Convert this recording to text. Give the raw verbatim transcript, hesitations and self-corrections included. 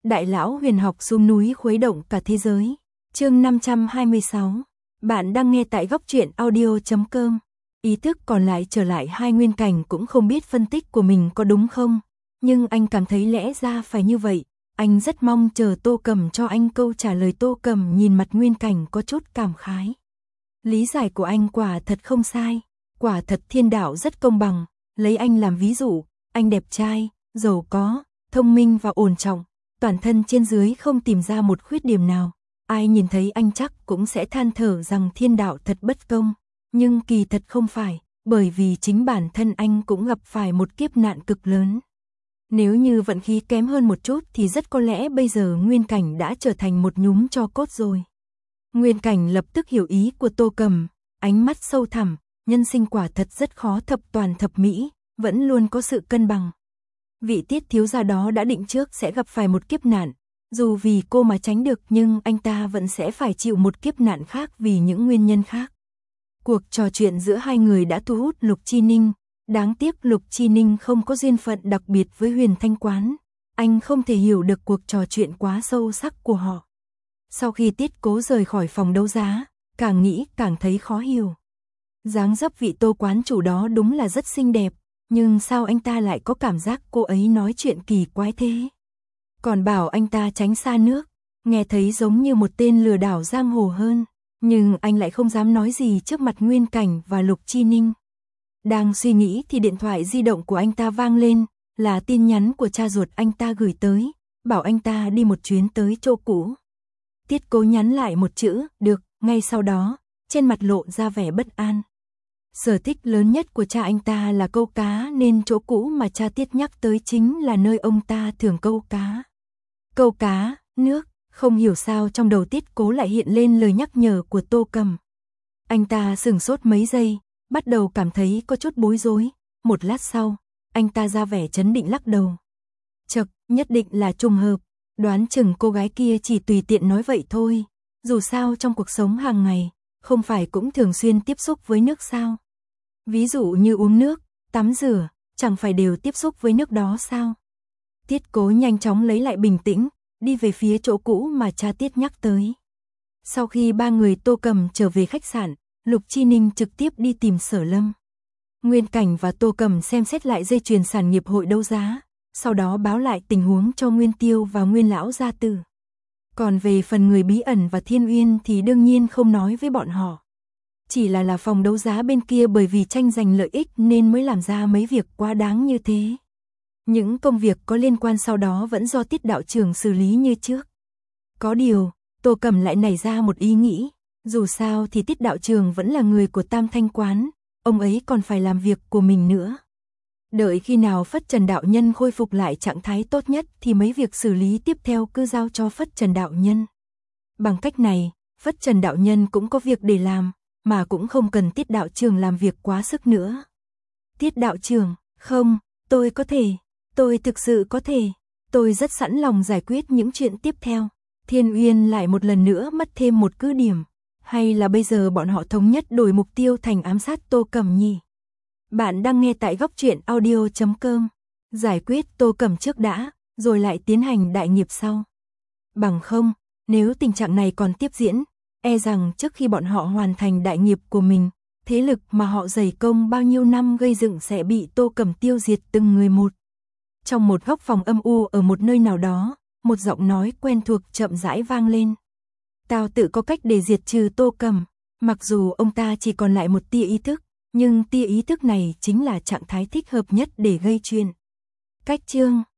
Đại lão huyền học xuống núi khuấy động cả thế giới. Chương năm trăm hai mươi sáu. Bạn đang nghe tại góc truyện audio chấm com. Ý thức còn lại trở lại hai Nguyên Cảnh cũng không biết phân tích của mình có đúng không, nhưng anh cảm thấy lẽ ra phải như vậy. Anh rất mong chờ Tô Cầm cho anh câu trả lời. Tô Cầm nhìn mặt Nguyên Cảnh có chút cảm khái. Lý giải của anh quả thật không sai, quả thật thiên đạo rất công bằng. Lấy anh làm ví dụ, anh đẹp trai, giàu có, thông minh và ổn trọng, toàn thân trên dưới không tìm ra một khuyết điểm nào. Ai nhìn thấy anh chắc cũng sẽ than thở rằng thiên đạo thật bất công, nhưng kỳ thật không phải, bởi vì chính bản thân anh cũng gặp phải một kiếp nạn cực lớn. Nếu như vận khí kém hơn một chút thì rất có lẽ bây giờ Nguyên Cảnh đã trở thành một nhúm tro cốt rồi. Nguyên Cảnh lập tức hiểu ý của Tô Cầm, ánh mắt sâu thẳm, nhân sinh quả thật rất khó thập toàn thập mỹ, vẫn luôn có sự cân bằng. Vị Tiết thiếu gia đó đã định trước sẽ gặp phải một kiếp nạn, dù vì cô mà tránh được nhưng anh ta vẫn sẽ phải chịu một kiếp nạn khác vì những nguyên nhân khác. Cuộc trò chuyện giữa hai người đã thu hút Lục Chi Ninh, đáng tiếc Lục Chi Ninh không có duyên phận đặc biệt với Huyền Thanh Quán, anh không thể hiểu được cuộc trò chuyện quá sâu sắc của họ. Sau khi Tiết Cố rời khỏi phòng đấu giá, càng nghĩ càng thấy khó hiểu. Dáng dấp vị Tô quán chủ đó đúng là rất xinh đẹp, nhưng sao anh ta lại có cảm giác cô ấy nói chuyện kỳ quái thế? Còn bảo anh ta tránh xa nước, nghe thấy giống như một tên lừa đảo giang hồ hơn, nhưng anh lại không dám nói gì trước mặt Nguyên Cảnh và Lục Chi Ninh. Đang suy nghĩ thì điện thoại di động của anh ta vang lên, là tin nhắn của cha ruột anh ta gửi tới, bảo anh ta đi một chuyến tới chỗ cũ. Tiết Cố nhắn lại một chữ, được, ngay sau đó, trên mặt lộ ra vẻ bất an. Sở thích lớn nhất của cha anh ta là câu cá nên chỗ cũ mà cha Tiết nhắc tới chính là nơi ông ta thường câu cá. Câu cá, nước, không hiểu sao trong đầu Tiết Cố lại hiện lên lời nhắc nhở của Tô Cầm. Anh ta sửng sốt mấy giây, bắt đầu cảm thấy có chút bối rối, một lát sau, anh ta ra vẻ trấn định lắc đầu. Chậc, nhất định là trùng hợp, đoán chừng cô gái kia chỉ tùy tiện nói vậy thôi, dù sao trong cuộc sống hàng ngày, không phải cũng thường xuyên tiếp xúc với nước sao? Ví dụ như uống nước, tắm rửa, chẳng phải đều tiếp xúc với nước đó sao? Tiết Cố nhanh chóng lấy lại bình tĩnh, đi về phía chỗ cũ mà cha Tiết nhắc tới. Sau khi ba người Tô Cầm trở về khách sạn, Lục Chi Ninh trực tiếp đi tìm Sở Lâm. Nguyên Cảnh và Tô Cầm xem xét lại dây chuyền sản nghiệp hội đấu giá, sau đó báo lại tình huống cho Nguyên Tiêu và Nguyên Lão gia tử. Còn về phần người bí ẩn và Thiên Uyên thì đương nhiên không nói với bọn họ. Chỉ là là phòng đấu giá bên kia bởi vì tranh giành lợi ích nên mới làm ra mấy việc quá đáng như thế. Những công việc có liên quan sau đó vẫn do Tiết đạo trưởng xử lý như trước. Có điều, Tô Cầm lại nảy ra một ý nghĩ, dù sao thì Tiết đạo trưởng vẫn là người của Tam Thanh Quán, ông ấy còn phải làm việc của mình nữa. Đợi khi nào Phất Trần đạo nhân khôi phục lại trạng thái tốt nhất thì mấy việc xử lý tiếp theo cứ giao cho Phất Trần đạo nhân. Bằng cách này, Phất Trần đạo nhân cũng có việc để làm, mà cũng không cần Tiết đạo trưởng làm việc quá sức nữa. Tiết đạo trưởng, không, tôi có thể, tôi thực sự có thể, tôi rất sẵn lòng giải quyết những chuyện tiếp theo. Thiên Uyên lại một lần nữa mất thêm một cứ điểm, hay là bây giờ bọn họ thống nhất đổi mục tiêu thành ám sát Tô Cầm nhỉ? Bạn đang nghe tại góc truyện audio chấm com. Giải quyết Tô Cầm trước đã, rồi lại tiến hành đại nghiệp sau. Bằng không, nếu tình trạng này còn tiếp diễn, e rằng trước khi bọn họ hoàn thành đại nghiệp của mình, thế lực mà họ dày công bao nhiêu năm gây dựng sẽ bị Tô Cầm tiêu diệt từng người một. Trong một góc phòng âm u ở một nơi nào đó, một giọng nói quen thuộc chậm rãi vang lên. Tao tự có cách để diệt trừ Tô Cầm, mặc dù ông ta chỉ còn lại một tia ý thức, nhưng tia ý thức này chính là trạng thái thích hợp nhất để gây chuyện. Cách chương